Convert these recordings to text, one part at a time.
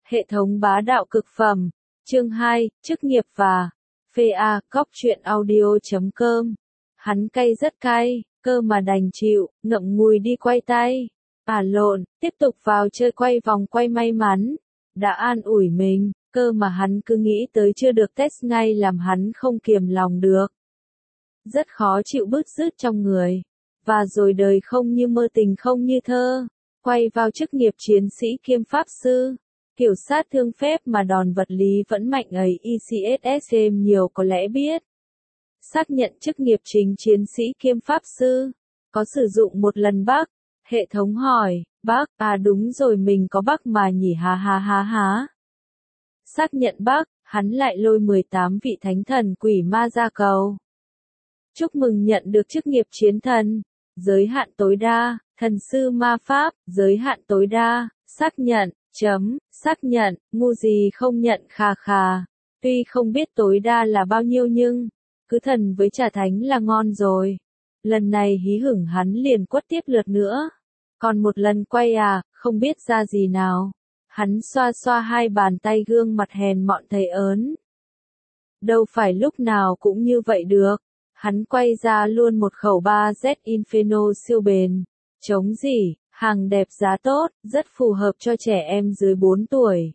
Hệ thống bá đạo cực phẩm. Chương 2, chức nghiệp và phê a, cóc truyện audio.com. Hắn cay rất cay, cơ mà đành chịu, ngậm ngùi đi quay tay. Lộn, tiếp tục vào chơi quay vòng quay may mắn. Đã an ủi mình, cơ mà hắn cứ nghĩ tới chưa được test ngay làm hắn không kiềm lòng được. Rất khó chịu bứt rứt trong người. Và rồi đời không như mơ tình không như thơ. Quay vào chức nghiệp chiến sĩ kiêm pháp sư. Kiểu sát thương phép mà đòn vật lý vẫn mạnh ấy ECSSM nhiều có lẽ biết. Xác nhận chức nghiệp chính chiến sĩ kiêm pháp sư. Có sử dụng một lần bác. Hệ thống hỏi, bác, đúng rồi mình có bác mà nhỉ ha ha ha ha. Xác nhận bác, hắn lại lôi 18 vị thánh thần quỷ ma ra cầu. Chúc mừng nhận được chức nghiệp chiến thần. Giới hạn tối đa, thần sư ma pháp, giới hạn tối đa, xác nhận, xác nhận, ngu gì không nhận khà khà. Tuy không biết tối đa là bao nhiêu nhưng, cứ thần với trà thánh là ngon rồi. Lần này hí hửng hắn liền quất tiếp lượt nữa. Còn một lần quay không biết ra gì nào. Hắn xoa xoa hai bàn tay gương mặt hèn mọn thấy ớn. Đâu phải lúc nào cũng như vậy được. Hắn quay ra luôn một khẩu 3Z Inferno siêu bền. Chống gì, hàng đẹp giá tốt, rất phù hợp cho trẻ em dưới 4 tuổi.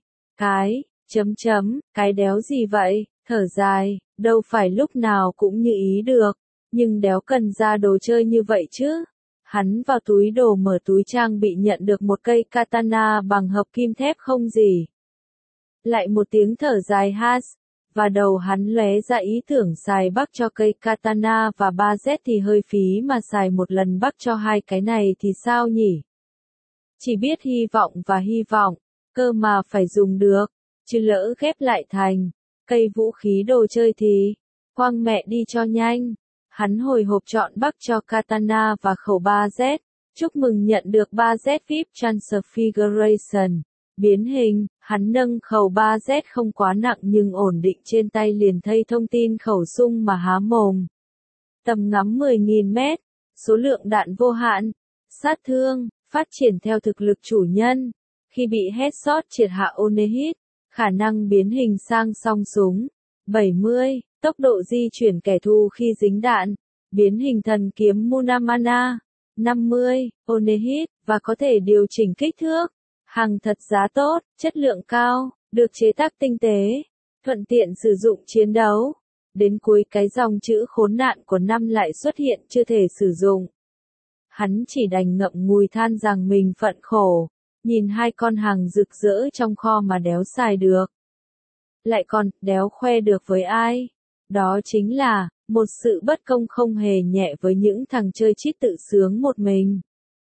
Cái đéo gì vậy, thở dài, đâu phải lúc nào cũng như ý được. Nhưng đéo cần ra đồ chơi như vậy chứ. Hắn vào túi đồ mở túi trang bị nhận được một cây katana bằng hợp kim thép không gì. Lại một tiếng thở dài has. Và đầu hắn lóe ra ý tưởng xài bắc cho cây katana và 3Z thì hơi phí mà xài một lần bắc cho hai cái này thì sao nhỉ? Chỉ biết hy vọng và hy vọng, cơ mà phải dùng được, chứ lỡ ghép lại thành cây vũ khí đồ chơi thì quăng mẹ đi cho nhanh. Hắn hồi hộp chọn bắc cho katana và khẩu 3Z. Chúc mừng nhận được 3Z VIP Transfiguration. Biến hình, hắn nâng khẩu 3Z không quá nặng nhưng ổn định trên tay liền thấy thông tin khẩu súng mà há mồm. Tầm ngắm 10.000 mét, số lượng đạn vô hạn, sát thương, phát triển theo thực lực chủ nhân. Khi bị headshot triệt hạ Onehit, khả năng biến hình sang song súng. 70, tốc độ di chuyển kẻ thù khi dính đạn, biến hình thần kiếm Munamana. 50, Onehit, và có thể điều chỉnh kích thước. Hàng thật giá tốt, chất lượng cao, được chế tác tinh tế, thuận tiện sử dụng chiến đấu. Đến cuối cái dòng chữ khốn nạn của năm lại xuất hiện chưa thể sử dụng. Hắn chỉ đành ngậm ngùi than rằng mình phận khổ, nhìn hai con hàng rực rỡ trong kho mà đéo xài được. Lại còn, đéo khoe được với ai. Đó chính là, một sự bất công không hề nhẹ với những thằng chơi chít tự sướng một mình.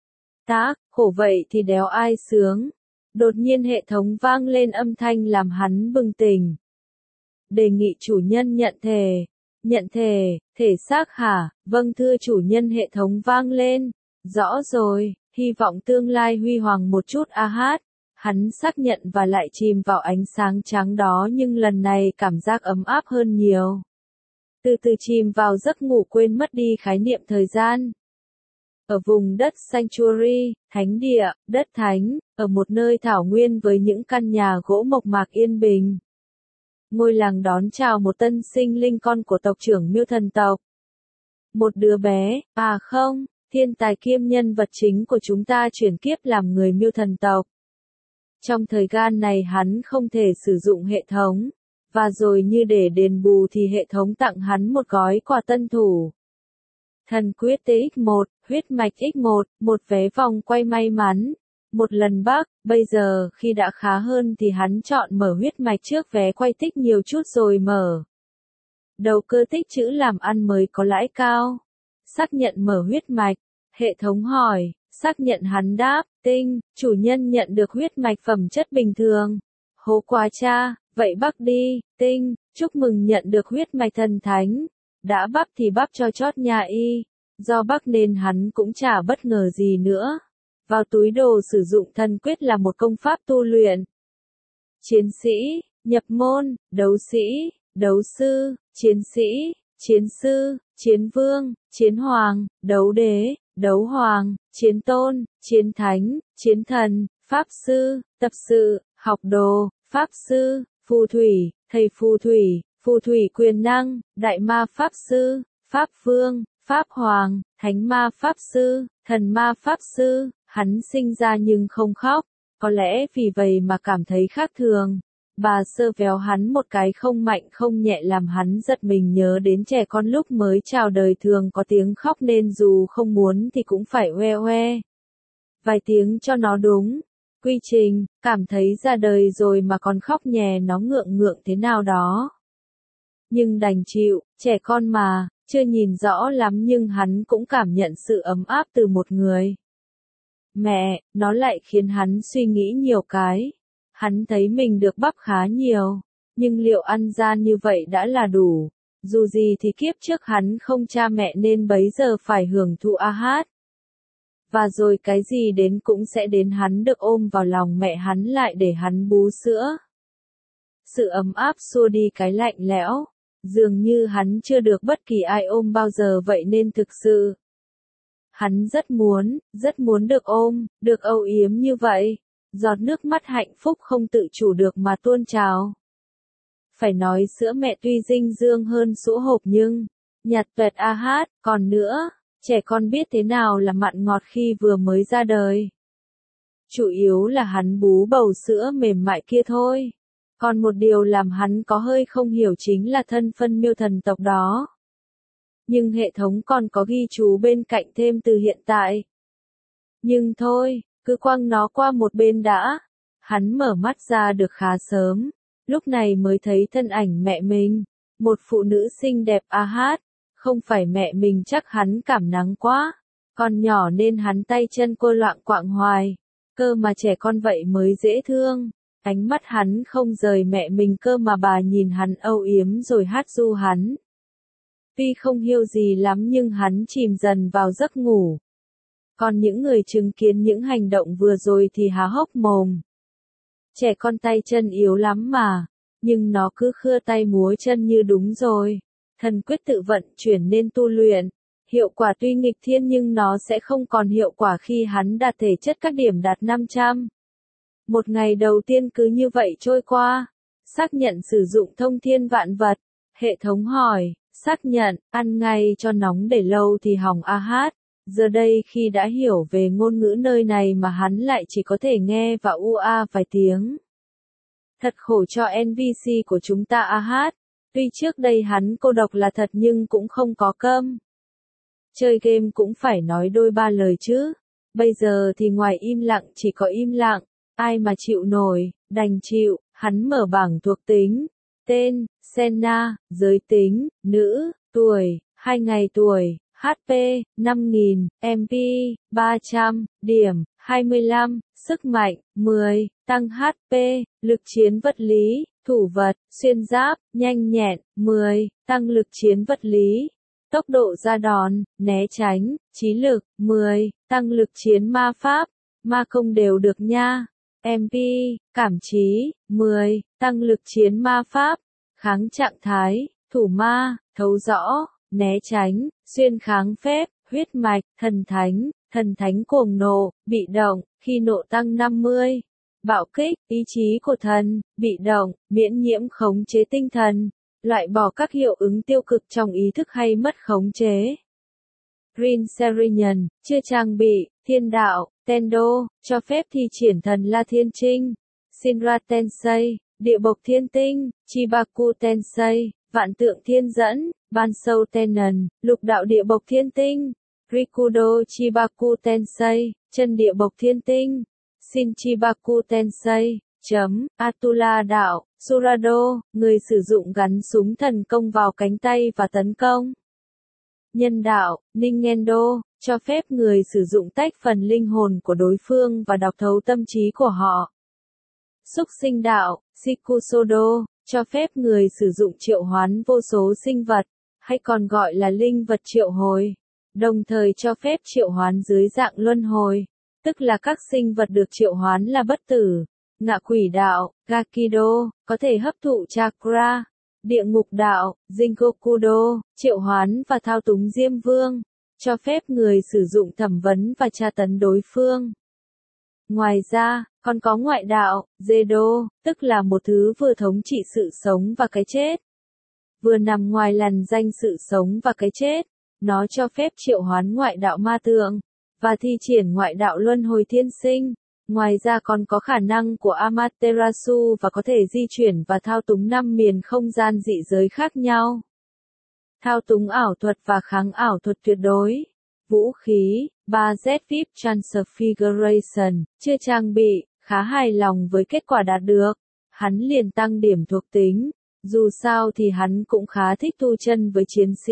Khổ vậy thì đéo ai sướng. Đột nhiên hệ thống vang lên âm thanh làm hắn bừng tỉnh. Đề nghị chủ nhân nhận thề. Nhận thề, thể xác hả? Vâng thưa chủ nhân, hệ thống vang lên. Rõ rồi, hy vọng tương lai huy hoàng một chút hát. Hắn xác nhận và lại chìm vào ánh sáng trắng đó nhưng lần này cảm giác ấm áp hơn nhiều. Từ từ chìm vào giấc ngủ quên mất đi khái niệm thời gian. Ở vùng đất Sanctuary, thánh địa, đất thánh, ở một nơi thảo nguyên với những căn nhà gỗ mộc mạc yên bình. Ngôi làng đón chào một tân sinh linh con của tộc trưởng Miêu thần tộc. Một đứa bé, không, thiên tài kiêm nhân vật chính của chúng ta chuyển kiếp làm người Miêu thần tộc. Trong thời gian này hắn không thể sử dụng hệ thống, và rồi như để đền bù thì hệ thống tặng hắn một gói quà tân thủ. Thần quyết TX1, huyết mạch X1, một vé vòng quay may mắn. Một lần bắc, bây giờ khi đã khá hơn thì hắn chọn mở huyết mạch trước vé quay tích nhiều chút rồi mở. Đầu cơ tích chữ làm ăn mới có lãi cao. Xác nhận mở huyết mạch. Hệ thống hỏi, xác nhận hắn đáp, tinh, chủ nhân nhận được huyết mạch phẩm chất bình thường. Hố quá cha, vậy bắc đi, tinh, chúc mừng nhận được huyết mạch thần thánh. Đã bắp thì bắp cho chót nhà y. Do bắp nên hắn cũng chả bất ngờ gì nữa. Vào túi đồ sử dụng thần quyết là một công pháp tu luyện. Chiến sĩ, nhập môn, đấu sĩ, đấu sư, chiến sĩ, chiến sư, chiến vương, chiến hoàng, đấu đế, đấu hoàng, chiến tôn, chiến thánh, chiến thần, pháp sư, tập sự, học đồ, pháp sư, phù thủy, thầy phù thủy quyền năng, đại ma pháp sư, pháp vương, pháp hoàng, thánh ma pháp sư, thần ma pháp sư, hắn sinh ra nhưng không khóc, có lẽ vì vậy mà cảm thấy khác thường. Bà sơ véo hắn một cái không mạnh không nhẹ làm hắn giật mình nhớ đến trẻ con lúc mới chào đời thường có tiếng khóc nên dù không muốn thì cũng phải oe oe vài tiếng cho nó đúng quy trình, cảm thấy ra đời rồi mà còn khóc nhè nó ngượng ngượng thế nào đó. Nhưng đành chịu, trẻ con mà, chưa nhìn rõ lắm nhưng hắn cũng cảm nhận sự ấm áp từ một người. Mẹ, nó lại khiến hắn suy nghĩ nhiều cái. Hắn thấy mình được bắp khá nhiều, nhưng liệu ăn gian như vậy đã là đủ. Dù gì thì kiếp trước hắn không cha mẹ nên bấy giờ phải hưởng thụ AH. Và rồi cái gì đến cũng sẽ đến, hắn được ôm vào lòng mẹ hắn lại để hắn bú sữa. Sự ấm áp xua đi cái lạnh lẽo. Dường như hắn chưa được bất kỳ ai ôm bao giờ vậy nên thực sự. Hắn rất muốn được ôm, được âu yếm như vậy. Giọt nước mắt hạnh phúc không tự chủ được mà tuôn trào. Phải nói sữa mẹ tuy dinh dưỡng hơn sữa hộp nhưng, nhạt tuệt AH, còn nữa, trẻ con biết thế nào là mặn ngọt khi vừa mới ra đời. Chủ yếu là hắn bú bầu sữa mềm mại kia thôi. Còn một điều làm hắn có hơi không hiểu chính là thân phân miêu thần tộc đó. Nhưng hệ thống còn có ghi chú bên cạnh thêm từ hiện tại. Nhưng thôi, cứ quăng nó qua một bên đã. Hắn mở mắt ra được khá sớm, lúc này mới thấy thân ảnh mẹ mình, một phụ nữ xinh đẹp AH, không phải mẹ mình chắc hắn cảm nắng quá, còn nhỏ nên hắn tay chân cô loạng quạng hoài, cơ mà trẻ con vậy mới dễ thương. Ánh mắt hắn không rời mẹ mình cơ mà bà nhìn hắn âu yếm rồi hát ru hắn. Tuy không hiêu gì lắm nhưng hắn chìm dần vào giấc ngủ. Còn những người chứng kiến những hành động vừa rồi thì há hốc mồm. Trẻ con tay chân yếu lắm mà, nhưng nó cứ khưa tay múa chân như đúng rồi. Thần quyết tự vận chuyển nên tu luyện. Hiệu quả tuy nghịch thiên nhưng nó sẽ không còn hiệu quả khi hắn đạt thể chất các điểm đạt 500. Một ngày đầu tiên cứ như vậy trôi qua. Xác nhận sử dụng thông thiên vạn vật. Hệ thống hỏi, xác nhận, ăn ngay cho nóng để lâu thì hỏng AH. Giờ đây khi đã hiểu về ngôn ngữ nơi này mà hắn lại chỉ có thể nghe và ua vài tiếng. Thật khổ cho NPC của chúng ta AH. Tuy trước đây hắn cô độc là thật nhưng cũng không có cơm. Chơi game cũng phải nói đôi ba lời chứ. Bây giờ thì ngoài im lặng chỉ có im lặng. Ai mà chịu nổi, đành chịu. Hắn mở bảng thuộc tính. Tên, Senna, giới tính, nữ, tuổi, 2 ngày tuổi, HP, 5.000, MP, 300, điểm, 25, sức mạnh, 10, tăng HP, lực chiến vật lý, thủ vật, xuyên giáp, nhanh nhẹn, 10, tăng lực chiến vật lý, tốc độ ra đòn, né tránh, trí lực, 10, tăng lực chiến ma pháp, ma công đều được nha. MP, cảm trí, 10, tăng lực chiến ma pháp, kháng trạng thái, thủ ma, thấu rõ, né tránh, xuyên kháng phép, huyết mạch, thần thánh cuồng nộ, bị động, khi nộ tăng 50. Bạo kích, ý chí của thần, bị động, miễn nhiễm khống chế tinh thần, loại bỏ các hiệu ứng tiêu cực trong ý thức hay mất khống chế. Green Serenian, chưa trang bị, thiên đạo, Tendo, cho phép thi triển thần La Thiên Trinh, Shinra Tensei, địa bộc thiên tinh, Chibaku Tensei, vạn tượng thiên dẫn, Bansou Tenon, lục đạo địa bộc thiên tinh, Rikudo Chibaku Tensei, chân địa bộc thiên tinh, Shin Chibaku Tensei, Atula đạo, Surado, người sử dụng gắn súng thần công vào cánh tay và tấn công. Nhân đạo, Ningendo, cho phép người sử dụng tách phần linh hồn của đối phương và đọc thấu tâm trí của họ. Súc sinh đạo, Shikusodo, cho phép người sử dụng triệu hoán vô số sinh vật, hay còn gọi là linh vật triệu hồi, đồng thời cho phép triệu hoán dưới dạng luân hồi, tức là các sinh vật được triệu hoán là bất tử. Ngạ quỷ đạo, Gakido, có thể hấp thụ chakra. Địa ngục đạo, Jingokudo, triệu hoán và thao túng Diêm Vương, cho phép người sử dụng thẩm vấn và tra tấn đối phương. Ngoài ra, còn có ngoại đạo, Zedo, tức là một thứ vừa thống trị sự sống và cái chết, vừa nằm ngoài lằn danh sự sống và cái chết. Nó cho phép triệu hoán ngoại đạo ma tượng, và thi triển ngoại đạo luân hồi thiên sinh. Ngoài ra còn có khả năng của Amaterasu và có thể di chuyển và thao túng 5 miền không gian dị giới khác nhau. Thao túng ảo thuật và kháng ảo thuật tuyệt đối. Vũ khí, 3Z VIP Transfiguration, chưa trang bị, khá hài lòng với kết quả đạt được. Hắn liền tăng điểm thuộc tính, dù sao thì hắn cũng khá thích tu chân với chiến sĩ.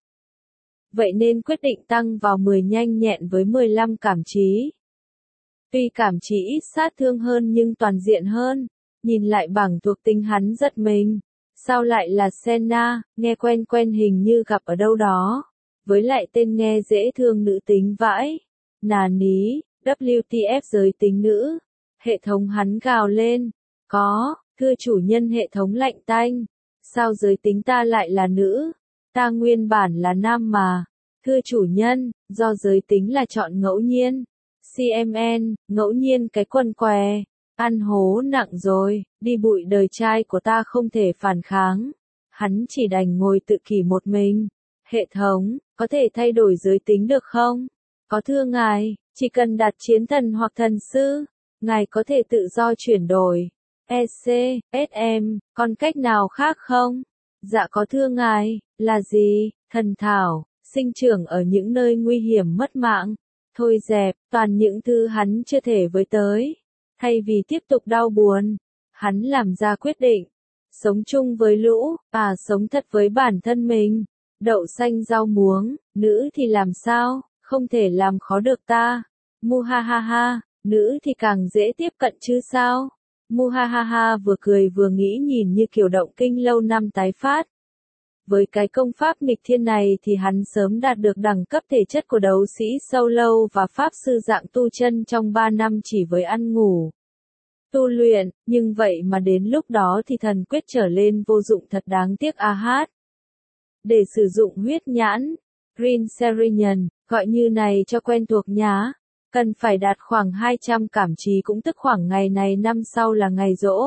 Vậy nên quyết định tăng vào 10 nhanh nhẹn với 15 cảm trí. Tuy cảm trí ít sát thương hơn nhưng toàn diện hơn. Nhìn lại bảng thuộc tính hắn giật mình. Sao lại là Senna, nghe quen quen hình như gặp ở đâu đó. Với lại tên nghe dễ thương nữ tính vãi. Nà ní, WTF giới tính nữ. Hệ thống hắn gào lên. Có, thưa chủ nhân hệ thống lạnh tanh. Sao giới tính ta lại là nữ? Ta nguyên bản là nam mà. Thưa chủ nhân, do giới tính là chọn ngẫu nhiên. CMN, ngẫu nhiên cái quần què. Ăn hố nặng rồi, đi bụi đời trai của ta không thể phản kháng. Hắn chỉ đành ngồi tự kỷ một mình. Hệ thống, có thể thay đổi giới tính được không? Có thưa ngài, chỉ cần đặt chiến thần hoặc thần sư, ngài có thể tự do chuyển đổi. EC, SM, còn cách nào khác không? Dạ có thưa ngài, là gì? Thần thảo, sinh trưởng ở những nơi nguy hiểm mất mạng. Thôi dẹp, toàn những thứ hắn chưa thể với tới. Thay vì tiếp tục đau buồn, hắn làm ra quyết định. Sống chung với lũ, sống thật với bản thân mình. Đậu xanh rau muống, nữ thì làm sao, không thể làm khó được ta. Muhahaha, nữ thì càng dễ tiếp cận chứ sao. Muhahaha vừa cười vừa nghĩ nhìn như kiểu động kinh lâu năm tái phát. Với cái công pháp nghịch thiên này thì hắn sớm đạt được đẳng cấp thể chất của đấu sĩ solo và pháp sư dạng tu chân trong 3 năm chỉ với ăn ngủ. Tu luyện, nhưng vậy mà đến lúc đó thì thần quyết trở lên vô dụng thật đáng tiếc hát. Để sử dụng huyết nhãn, Green Serenian, gọi như này cho quen thuộc nhá, cần phải đạt khoảng 200 cảm trí cũng tức khoảng ngày này năm sau là ngày giỗ.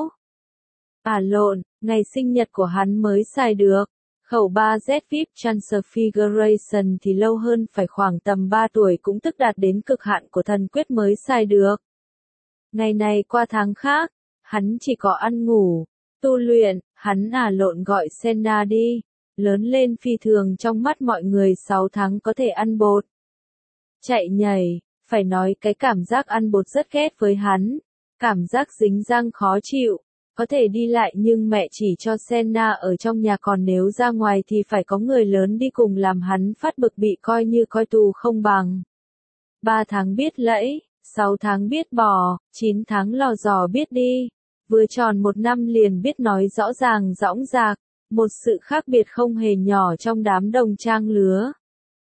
Lộn, ngày sinh nhật của hắn mới xài được. Khẩu 3Z VIP Transfiguration thì lâu hơn phải khoảng tầm 3 tuổi cũng tức đạt đến cực hạn của thần quyết mới xài được. Ngày này qua tháng khác, hắn chỉ có ăn ngủ, tu luyện, hắn lộn gọi Senna đi. Lớn lên phi thường trong mắt mọi người 6 tháng có thể ăn bột. Chạy nhảy, phải nói cái cảm giác ăn bột rất ghét với hắn. Cảm giác dính răng khó chịu. Có thể đi lại nhưng mẹ chỉ cho Senna ở trong nhà còn nếu ra ngoài thì phải có người lớn đi cùng làm hắn phát bực bị coi như coi tù không bằng. 3 tháng biết lẫy, 6 tháng biết bò, 9 tháng lò dò biết đi. Vừa tròn 1 năm liền biết nói rõ ràng dõng dạc. Một sự khác biệt không hề nhỏ trong đám đồng trang lứa.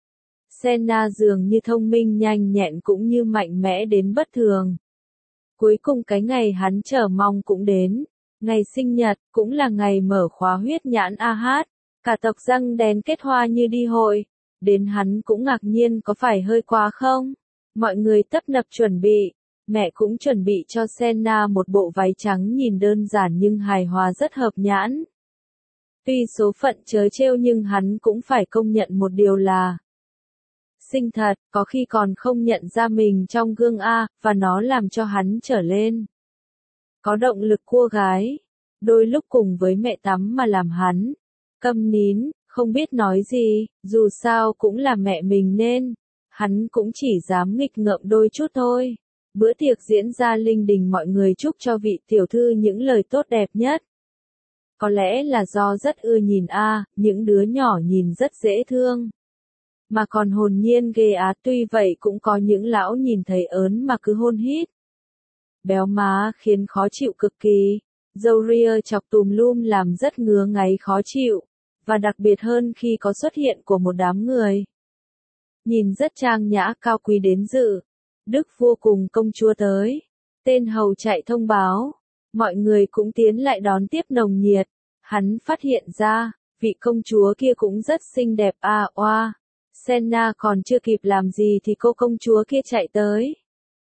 Senna dường như thông minh nhanh nhẹn cũng như mạnh mẽ đến bất thường. Cuối cùng cái ngày hắn chờ mong cũng đến. Ngày sinh nhật, cũng là ngày mở khóa huyết nhãn hát. Cả tộc răng đèn kết hoa như đi hội. Đến hắn cũng ngạc nhiên có phải hơi quá không? Mọi người tấp nập chuẩn bị. Mẹ cũng chuẩn bị cho Senna một bộ váy trắng nhìn đơn giản nhưng hài hòa rất hợp nhãn. Tuy số phận trớ trêu nhưng hắn cũng phải công nhận một điều là xinh thật, có khi còn không nhận ra mình trong gương và nó làm cho hắn trở lên. Có động lực cua gái, đôi lúc cùng với mẹ tắm mà làm hắn câm nín, không biết nói gì, dù sao cũng là mẹ mình nên, hắn cũng chỉ dám nghịch ngợm đôi chút thôi. Bữa tiệc diễn ra linh đình mọi người chúc cho vị tiểu thư những lời tốt đẹp nhất. Có lẽ là do rất ưa nhìn những đứa nhỏ nhìn rất dễ thương. Mà còn hồn nhiên ghê tuy vậy cũng có những lão nhìn thấy ớn mà cứ hôn hít. Béo má khiến khó chịu cực kỳ. Râu ria chọc tùm lum làm rất ngứa ngáy khó chịu. Và đặc biệt hơn khi có xuất hiện của một đám người. Nhìn rất trang nhã cao quý đến dự. Đức vua cùng công chúa tới. Tên hầu chạy thông báo. Mọi người cũng tiến lại đón tiếp nồng nhiệt. Hắn phát hiện ra, vị công chúa kia cũng rất xinh đẹp oa. Senna còn chưa kịp làm gì thì cô công chúa kia chạy tới.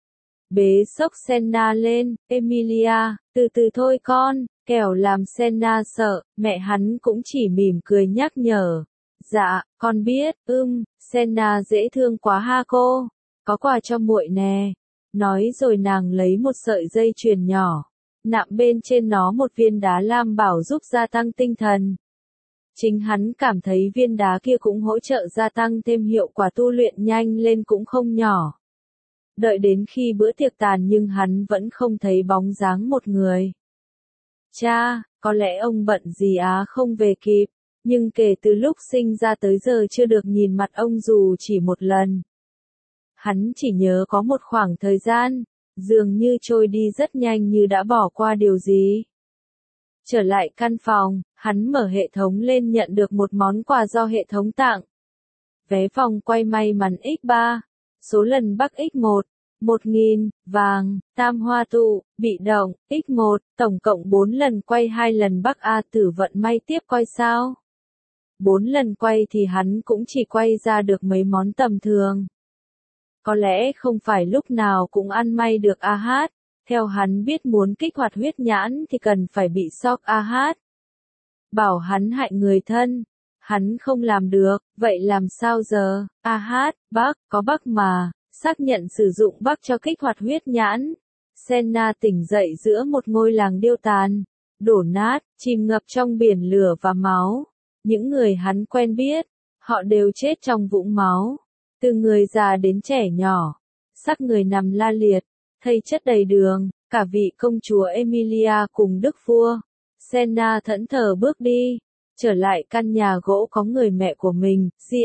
bế xốc Senna lên, Emilia, từ từ thôi con, kẻo làm Senna sợ, mẹ hắn cũng chỉ mỉm cười nhắc nhở. Dạ, con biết, Senna dễ thương quá ha cô, có quà cho muội nè. Nói rồi nàng lấy một sợi dây chuyền nhỏ, nạm bên trên nó một viên đá lam bảo giúp gia tăng tinh thần. Chính hắn cảm thấy viên đá kia cũng hỗ trợ gia tăng thêm hiệu quả tu luyện nhanh lên cũng không nhỏ. Đợi đến khi bữa tiệc tàn nhưng hắn vẫn không thấy bóng dáng một người. Cha, có lẽ ông bận gì không về kịp, nhưng kể từ lúc sinh ra tới giờ chưa được nhìn mặt ông dù chỉ một lần. Hắn chỉ nhớ có một khoảng thời gian, dường như trôi đi rất nhanh như đã bỏ qua điều gì. Trở lại căn phòng, hắn mở hệ thống lên nhận được một món quà do hệ thống tặng. Vé vòng quay may mắn X3, số lần Bắc X1, 1000, vàng, tam hoa tụ, bị động, X1, tổng cộng 4 lần quay 2 lần Bắc A Tử vận may tiếp coi sao. 4 lần quay thì hắn cũng chỉ quay ra được mấy món tầm thường. Có lẽ không phải lúc nào cũng ăn may được AH, theo hắn biết muốn kích hoạt huyết nhãn thì cần phải bị sốc AH. Bảo hắn hại người thân, hắn không làm được, vậy làm sao giờ, AH, bác, có bác mà, xác nhận sử dụng bác cho kích hoạt huyết nhãn. Senna tỉnh dậy giữa một ngôi làng điêu tàn, đổ nát, chìm ngập trong biển lửa và máu. Những người hắn quen biết, họ đều chết trong vũng máu. Từ người già đến trẻ nhỏ, xác người nằm la liệt, thây chất đầy đường, cả vị công chúa Emilia cùng đức vua. Senna thẫn thờ bước đi, trở lại căn nhà gỗ có người mẹ của mình.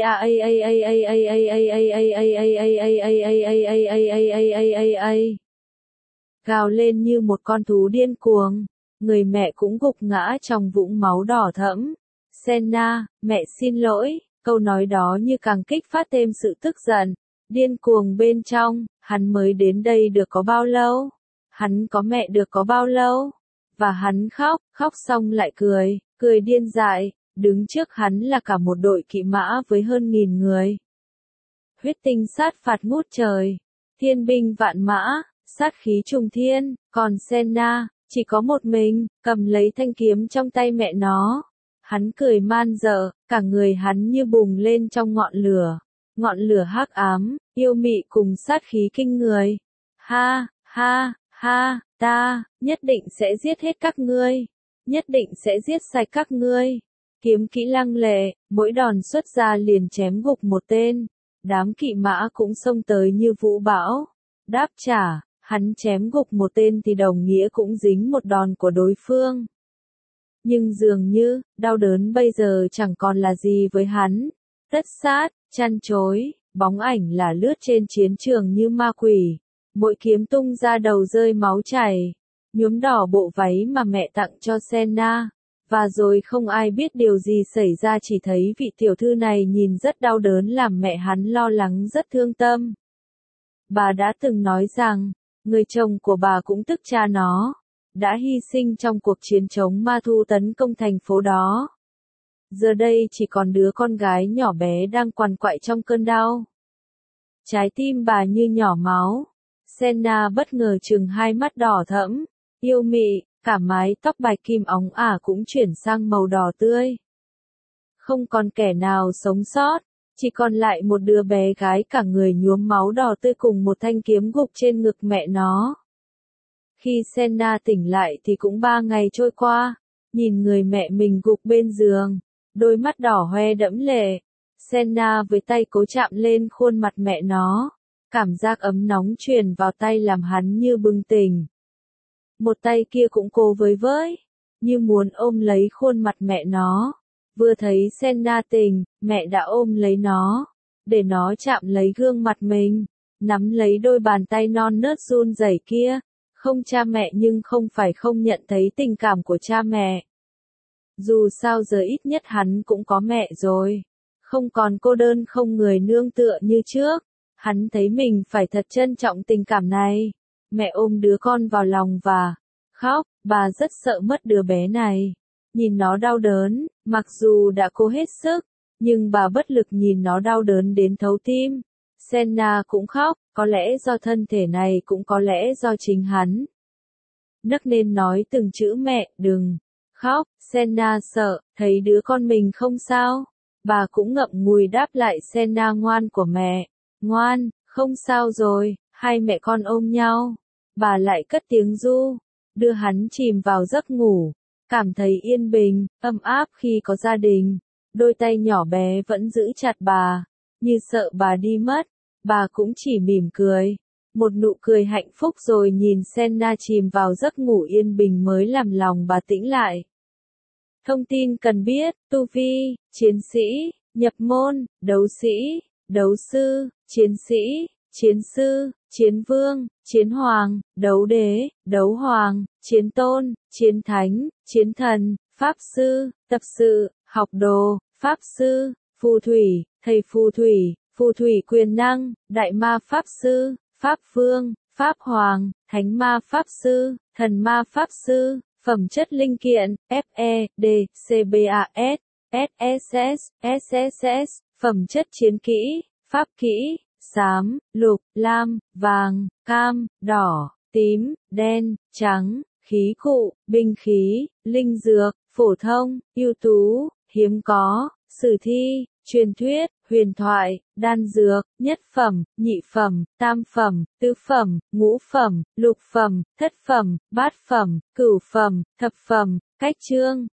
Gào lên như một con thú điên cuồng, người mẹ cũng gục ngã trong vũng máu đỏ thẫm. Senna, mẹ xin lỗi. Câu nói đó như càng kích phát thêm sự tức giận, điên cuồng bên trong, hắn mới đến đây được có bao lâu? Hắn có mẹ được có bao lâu? Và hắn khóc xong lại cười điên dại, đứng trước hắn là cả một đội kỵ mã với hơn 1000 người. Huyết tinh sát phạt ngút trời, thiên binh vạn mã, sát khí trùng thiên, còn Senna, chỉ có một mình, cầm lấy thanh kiếm trong tay mẹ nó. Hắn cười man dợ, cả người hắn như bùng lên trong ngọn lửa hắc ám, yêu mị cùng sát khí kinh người. Ha, ta, nhất định sẽ giết hết các ngươi, nhất định sẽ giết sạch các ngươi. Kiếm kỹ lăng lệ, mỗi đòn xuất ra liền chém gục một tên, đám kỵ mã cũng xông tới như vũ bão. Đáp trả, hắn chém gục một tên thì đồng nghĩa cũng dính một đòn của đối phương. Nhưng dường như, đau đớn bây giờ chẳng còn là gì với hắn. Tất sát, chăn chối, bóng ảnh là lướt trên chiến trường như ma quỷ. Mỗi kiếm tung ra đầu rơi máu chảy, nhuốm đỏ bộ váy mà mẹ tặng cho Senna. Và rồi không ai biết điều gì xảy ra, chỉ thấy vị tiểu thư này nhìn rất đau đớn làm mẹ hắn lo lắng rất thương tâm. Bà đã từng nói rằng, người chồng của bà cũng tức cha nó, đã hy sinh trong cuộc chiến chống ma thu tấn công thành phố đó. Giờ đây chỉ còn đứa con gái nhỏ bé đang quằn quại trong cơn đau. Trái tim bà như nhỏ máu. Senna bất ngờ trừng hai mắt đỏ thẫm, yêu mị, cả mái tóc bạch kim óng ả cũng chuyển sang màu đỏ tươi. Không còn kẻ nào sống sót, chỉ còn lại một đứa bé gái cả người nhuốm máu đỏ tươi cùng một thanh kiếm gục trên ngực mẹ nó. Khi Senna tỉnh lại thì cũng 3 ngày trôi qua, nhìn người mẹ mình gục bên giường, đôi mắt đỏ hoe đẫm lệ. Senna với tay cố chạm lên khuôn mặt mẹ nó, cảm giác ấm nóng truyền vào tay làm hắn như bừng tỉnh. Một tay kia cũng cố với, như muốn ôm lấy khuôn mặt mẹ nó. Vừa thấy Senna tỉnh, mẹ đã ôm lấy nó, để nó chạm lấy gương mặt mình, nắm lấy đôi bàn tay non nớt run rẩy kia. Không cha mẹ nhưng không phải không nhận thấy tình cảm của cha mẹ. Dù sao giờ ít nhất hắn cũng có mẹ rồi. Không còn cô đơn không người nương tựa như trước. Hắn thấy mình phải thật trân trọng tình cảm này. Mẹ ôm đứa con vào lòng và khóc, bà rất sợ mất đứa bé này. Nhìn nó đau đớn, mặc dù đã cố hết sức, nhưng bà bất lực nhìn nó đau đớn đến thấu tim. Senna cũng khóc, có lẽ do thân thể này cũng có lẽ do chính hắn. Nấc nên nói từng chữ mẹ, đừng khóc, Senna sợ, thấy đứa con mình không sao. Bà cũng ngậm ngùi đáp lại Senna ngoan của mẹ, ngoan, không sao rồi, hai mẹ con ôm nhau. Bà lại cất tiếng ru, đưa hắn chìm vào giấc ngủ, cảm thấy yên bình, ấm áp khi có gia đình. Đôi tay nhỏ bé vẫn giữ chặt bà, như sợ bà đi mất, bà cũng chỉ mỉm cười. Một nụ cười hạnh phúc rồi nhìn Senna chìm vào giấc ngủ yên bình mới làm lòng bà tĩnh lại. Thông tin cần biết, tu vi, chiến sĩ, nhập môn, đấu sĩ, đấu sư, chiến sĩ, chiến sư, chiến vương, chiến hoàng, đấu đế, đấu hoàng, chiến tôn, chiến thánh, chiến thần, pháp sư, tập sự, học đồ, pháp sư, phù thủy, thầy phù thủy quyền năng, đại ma pháp sư, pháp vương, pháp hoàng, thánh ma pháp sư, thần ma pháp sư, phẩm chất linh kiện, FE, D, CBAS, SSS, SSS, phẩm chất chiến kỹ, pháp kỹ, xám, lục, lam, vàng, cam, đỏ, tím, đen, trắng, khí cụ, binh khí, linh dược, phổ thông, ưu tú, hiếm có, sử thi, truyền thuyết, huyền thoại, đan dược, nhất phẩm, nhị phẩm, tam phẩm, tứ phẩm, ngũ phẩm, lục phẩm, thất phẩm, bát phẩm, cửu phẩm, thập phẩm, cách chương.